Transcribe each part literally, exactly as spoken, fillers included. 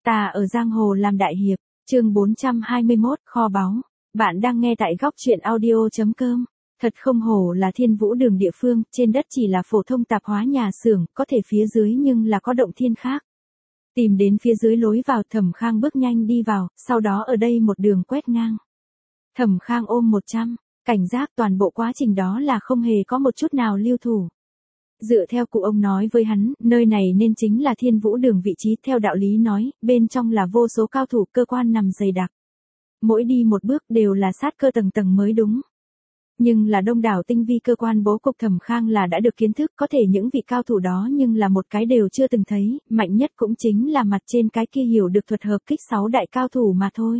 Ta ở giang hồ làm đại hiệp, chương bốn trăm hai mươi mốt, kho báu. Bạn đang nghe tại góc truyện audio chấm com. Thật không hổ là Thiên Vũ Đường địa phương, trên đất chỉ là phổ thông tạp hóa nhà xưởng, có thể phía dưới nhưng là có động thiên khác. Tìm đến phía dưới lối vào, Thẩm Khang bước nhanh đi vào, sau đó ở đây một đường quét ngang. Thẩm Khang ôm một trăm, cảnh giác toàn bộ quá trình đó là không hề có một chút nào lưu thủ. Dựa theo cụ ông nói với hắn, nơi này nên chính là Thiên Vũ Đường vị trí, theo đạo lý nói, bên trong là vô số cao thủ cơ quan nằm dày đặc. Mỗi đi một bước đều là sát cơ tầng tầng mới đúng. Nhưng là đông đảo tinh vi cơ quan bố cục, Thẩm Khang là đã được kiến thức, có thể những vị cao thủ đó nhưng là một cái đều chưa từng thấy, mạnh nhất cũng chính là mặt trên cái kia hiểu được thuật hợp kích sáu đại cao thủ mà thôi.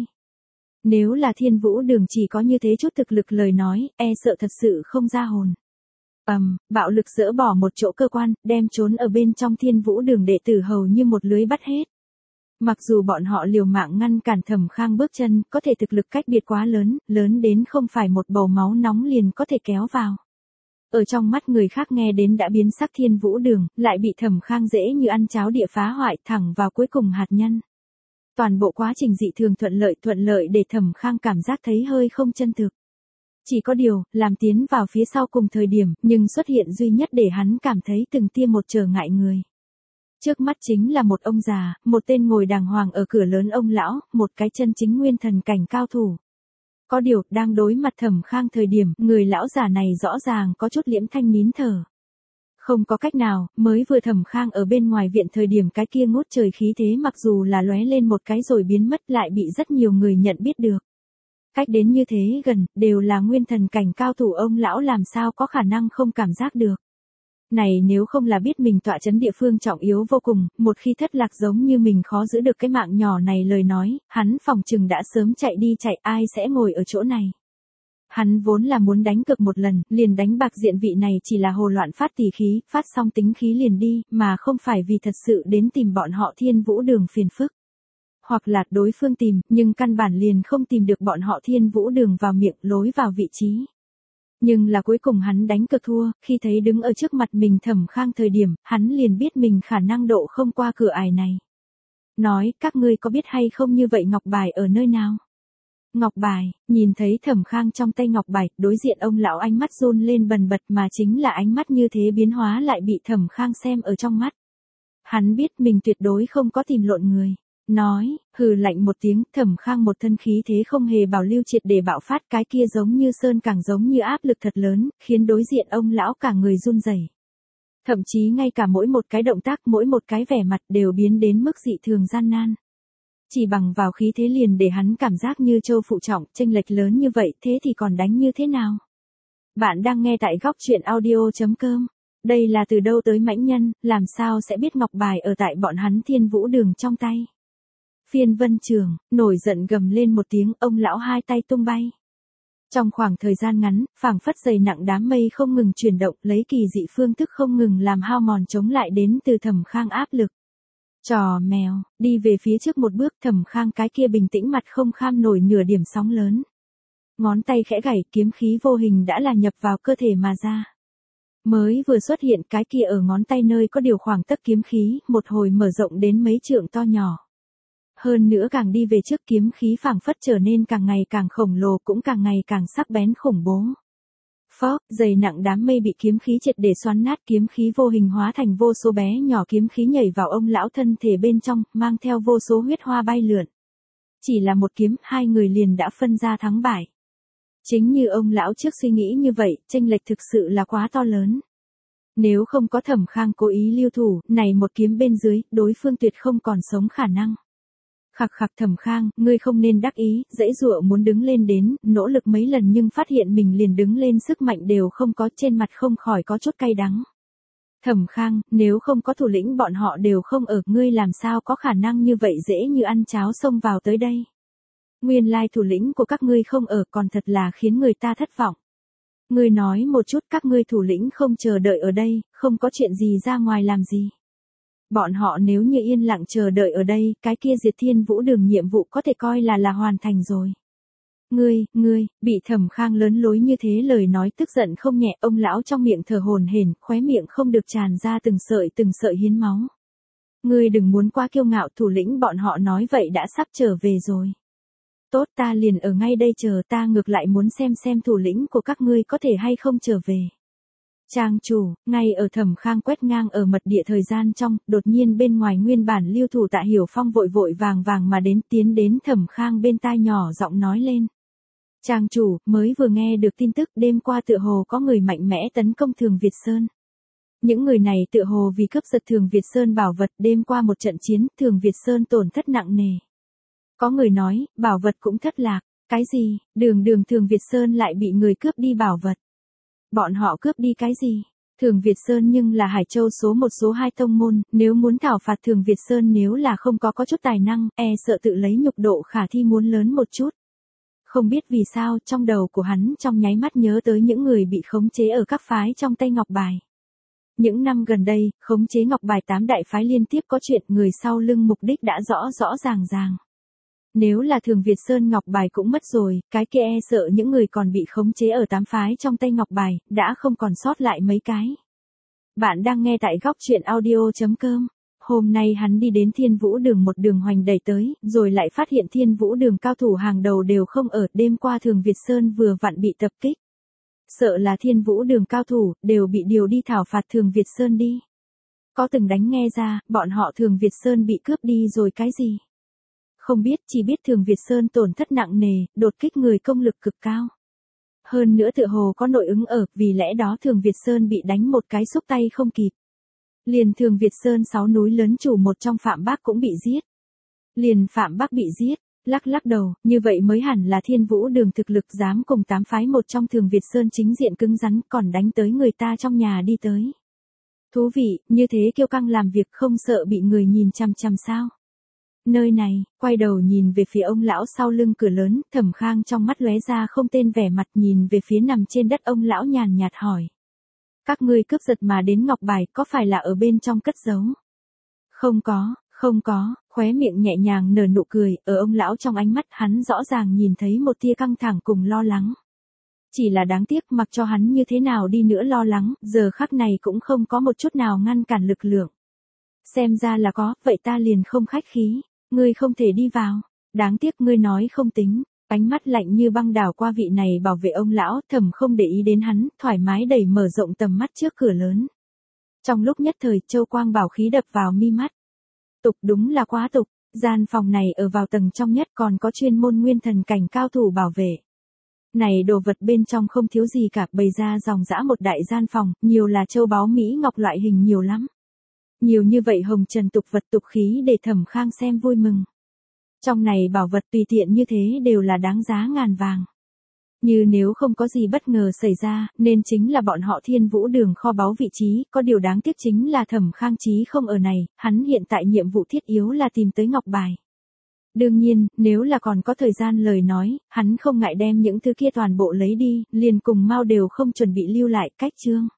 Nếu là Thiên Vũ Đường chỉ có như thế chút thực lực lời nói, e sợ thật sự không ra hồn. Ầm, um, bạo lực dỡ bỏ một chỗ cơ quan, đem trốn ở bên trong Thiên Vũ Đường đệ tử hầu như một lưới bắt hết. Mặc dù bọn họ liều mạng ngăn cản Thẩm Khang bước chân, có thể thực lực cách biệt quá lớn, lớn đến không phải một bầu máu nóng liền có thể kéo vào. Ở trong mắt người khác nghe đến đã biến sắc Thiên Vũ Đường, lại bị Thẩm Khang dễ như ăn cháo địa phá hoại thẳng vào cuối cùng hạt nhân. Toàn bộ quá trình dị thường thuận lợi thuận lợi để Thẩm Khang cảm giác thấy hơi không chân thực. Chỉ có điều, làm tiến vào phía sau cùng thời điểm, nhưng xuất hiện duy nhất để hắn cảm thấy từng tia một trở ngại người. Trước mắt chính là một ông già, một tên ngồi đàng hoàng ở cửa lớn ông lão, một cái chân chính nguyên thần cảnh cao thủ. Có điều, đang đối mặt Thẩm Khang thời điểm, người lão già này rõ ràng có chút liễm thanh nín thở. Không có cách nào, mới vừa Thẩm Khang ở bên ngoài viện thời điểm cái kia ngút trời khí thế mặc dù là lóe lên một cái rồi biến mất lại bị rất nhiều người nhận biết được. Cách đến như thế gần, đều là nguyên thần cảnh cao thủ, ông lão làm sao có khả năng không cảm giác được. Này nếu không là biết mình tọa trấn địa phương trọng yếu vô cùng, một khi thất lạc giống như mình khó giữ được cái mạng nhỏ này lời nói, hắn phòng chừng đã sớm chạy đi chạy, ai sẽ ngồi ở chỗ này. Hắn vốn là muốn đánh cược một lần, liền đánh bạc diện vị này chỉ là hồ loạn phát tỉ khí, phát xong tính khí liền đi, mà không phải vì thật sự đến tìm bọn họ Thiên Vũ Đường phiền phức. Hoặc là đối phương tìm, nhưng căn bản liền không tìm được bọn họ Thiên Vũ Đường vào miệng lối vào vị trí. Nhưng là cuối cùng hắn đánh cược thua, khi thấy đứng ở trước mặt mình Thẩm Khang thời điểm, hắn liền biết mình khả năng độ không qua cửa ải này. Nói, các ngươi có biết hay không như vậy ngọc bài ở nơi nào? Ngọc bài, nhìn thấy Thẩm Khang trong tay ngọc bài, đối diện ông lão ánh mắt run lên bần bật mà chính là ánh mắt như thế biến hóa lại bị Thẩm Khang xem ở trong mắt. Hắn biết mình tuyệt đối không có tìm lộn người. Nói, hừ lạnh một tiếng, Thẩm Khang một thân khí thế không hề bảo lưu triệt để bạo phát, cái kia giống như sơn càng giống như áp lực thật lớn, khiến đối diện ông lão cả người run rẩy. Thậm chí ngay cả mỗi một cái động tác, mỗi một cái vẻ mặt đều biến đến mức dị thường gian nan. Chỉ bằng vào khí thế liền để hắn cảm giác như châu phụ trọng, chênh lệch lớn như vậy, thế thì còn đánh như thế nào? Bạn đang nghe tại góc truyện audio chấm com. Đây là từ đâu tới mãnh nhân, làm sao sẽ biết ngọc bài ở tại bọn hắn Thiên Vũ Đường trong tay? Phiên Vân Trường, nổi giận gầm lên một tiếng, ông lão hai tay tung bay. Trong khoảng thời gian ngắn, phảng phất dày nặng đám mây không ngừng chuyển động, lấy kỳ dị phương thức không ngừng làm hao mòn chống lại đến từ Thẩm Khang áp lực. Trò mèo, đi về phía trước một bước, Thẩm Khang cái kia bình tĩnh mặt không kham nổi nửa điểm sóng lớn. Ngón tay khẽ gảy, kiếm khí vô hình đã là nhập vào cơ thể mà ra. Mới vừa xuất hiện cái kia ở ngón tay nơi có điều khoảng tấc kiếm khí, một hồi mở rộng đến mấy trượng to nhỏ. Hơn nữa càng đi về trước kiếm khí phảng phất trở nên càng ngày càng khổng lồ, cũng càng ngày càng sắc bén khủng bố. Phó, dày nặng đám mây bị kiếm khí triệt để xoắn nát, kiếm khí vô hình hóa thành vô số bé nhỏ kiếm khí nhảy vào ông lão thân thể bên trong, mang theo vô số huyết hoa bay lượn. Chỉ là một kiếm, hai người liền đã phân ra thắng bại. Chính như ông lão trước suy nghĩ như vậy, chênh lệch thực sự là quá to lớn. Nếu không có Thẩm Khang cố ý lưu thủ, này một kiếm bên dưới, đối phương tuyệt không còn sống khả năng. Khặc khặc Thẩm Khang, ngươi không nên đắc ý, dãy dụa muốn đứng lên đến, nỗ lực mấy lần nhưng phát hiện mình liền đứng lên sức mạnh đều không có, trên mặt không khỏi có chút cay đắng. Thẩm Khang, nếu không có thủ lĩnh bọn họ đều không ở, ngươi làm sao có khả năng như vậy dễ như ăn cháo xông vào tới đây. Nguyên lai thủ lĩnh của các ngươi không ở, còn thật là khiến người ta thất vọng. Ngươi nói một chút, các ngươi thủ lĩnh không chờ đợi ở đây, không có chuyện gì ra ngoài làm gì. Bọn họ nếu như yên lặng chờ đợi ở đây, cái kia diệt Thiên Vũ Đường nhiệm vụ có thể coi là là hoàn thành rồi. Ngươi, ngươi, bị Thẩm Khang lớn lối như thế lời nói tức giận không nhẹ, ông lão trong miệng thở hổn hển, khóe miệng không được tràn ra từng sợi từng sợi hiến máu. Ngươi đừng muốn quá kiêu ngạo, thủ lĩnh bọn họ nói vậy đã sắp trở về rồi. Tốt, ta liền ở ngay đây chờ, ta ngược lại muốn xem xem thủ lĩnh của các ngươi có thể hay không trở về. Trang chủ, ngay ở Thẩm Khang quét ngang ở mật địa thời gian trong, đột nhiên bên ngoài nguyên bản lưu thủ Tạ Hiểu Phong vội vội vàng vàng mà đến tiến đến Thẩm Khang bên tai nhỏ giọng nói lên. Trang chủ, mới vừa nghe được tin tức đêm qua tựa hồ có người mạnh mẽ tấn công Thường Việt Sơn. Những người này tựa hồ vì cướp giật Thường Việt Sơn bảo vật, đêm qua một trận chiến, Thường Việt Sơn tổn thất nặng nề. Có người nói, bảo vật cũng thất lạc, cái gì, đường đường Thường Việt Sơn lại bị người cướp đi bảo vật. Bọn họ cướp đi cái gì? Thường Việt Sơn nhưng là Hải Châu số một số hai tông môn, nếu muốn thảo phạt Thường Việt Sơn nếu là không có có chút tài năng, e sợ tự lấy nhục độ khả thi muốn lớn một chút. Không biết vì sao, trong đầu của hắn trong nháy mắt nhớ tới những người bị khống chế ở các phái trong tay Ngọc Bài. Những năm gần đây, khống chế Ngọc Bài tám đại phái liên tiếp có chuyện, người sau lưng mục đích đã rõ rõ ràng ràng. Nếu là Thường Việt Sơn Ngọc Bài cũng mất rồi, cái kia e sợ những người còn bị khống chế ở tám phái trong tay Ngọc Bài, đã không còn sót lại mấy cái. Bạn đang nghe tại góc truyện audio chấm com. Hôm nay hắn đi đến Thiên Vũ Đường một đường hoành đẩy tới, rồi lại phát hiện Thiên Vũ Đường cao thủ hàng đầu đều không ở, đêm qua Thường Việt Sơn vừa vặn bị tập kích. Sợ là Thiên Vũ Đường cao thủ, đều bị điều đi thảo phạt Thường Việt Sơn đi. Có từng đánh nghe ra, bọn họ Thường Việt Sơn bị cướp đi rồi cái gì? Không biết, chỉ biết Thường Việt Sơn tổn thất nặng nề, đột kích người công lực cực cao. Hơn nữa tựa hồ có nội ứng ở, vì lẽ đó Thường Việt Sơn bị đánh một cái xúc tay không kịp. Liền Thường Việt Sơn sáu núi lớn chủ một trong Phạm Bác cũng bị giết. Liền Phạm Bác bị giết, lắc lắc đầu, như vậy mới hẳn là Thiên Vũ Đường thực lực dám cùng tám phái một trong Thường Việt Sơn chính diện cứng rắn còn đánh tới người ta trong nhà đi tới. Thú vị, như thế kiêu căng làm việc không sợ bị người nhìn chằm chằm sao. Nơi này, quay đầu nhìn về phía ông lão sau lưng cửa lớn, Thẩm Khang trong mắt lóe ra không tên vẻ mặt, nhìn về phía nằm trên đất ông lão nhàn nhạt hỏi. Các ngươi cướp giật mà đến Ngọc Bài, có phải là ở bên trong cất giấu? Không có, không có, khóe miệng nhẹ nhàng nở nụ cười, ở ông lão trong ánh mắt hắn rõ ràng nhìn thấy một tia căng thẳng cùng lo lắng. Chỉ là đáng tiếc, mặc cho hắn như thế nào đi nữa lo lắng, giờ khắc này cũng không có một chút nào ngăn cản lực lượng. Xem ra là có, vậy ta liền không khách khí. Ngươi không thể đi vào, đáng tiếc ngươi nói không tính, ánh mắt lạnh như băng đảo qua vị này bảo vệ ông lão, Thẩm không để ý đến hắn, thoải mái đẩy mở rộng tầm mắt trước cửa lớn. Trong lúc nhất thời, châu quang bảo khí đập vào mi mắt. Tục, đúng là quá tục, gian phòng này ở vào tầng trong nhất còn có chuyên môn nguyên thần cảnh cao thủ bảo vệ. Này đồ vật bên trong không thiếu gì cả, bày ra dòng dã một đại gian phòng, nhiều là châu báu mỹ ngọc loại hình nhiều lắm. Nhiều như vậy hồng trần tục vật tục khí để Thẩm Khang xem vui mừng. Trong này bảo vật tùy tiện như thế đều là đáng giá ngàn vàng. Như nếu không có gì bất ngờ xảy ra, nên chính là bọn họ Thiên Vũ Đường kho báu vị trí, có điều đáng tiếc chính là Thẩm Khang chí không ở này, hắn hiện tại nhiệm vụ thiết yếu là tìm tới Ngọc Bài. Đương nhiên, nếu là còn có thời gian lời nói, hắn không ngại đem những thứ kia toàn bộ lấy đi, liền cùng mau đều không chuẩn bị lưu lại cách chương.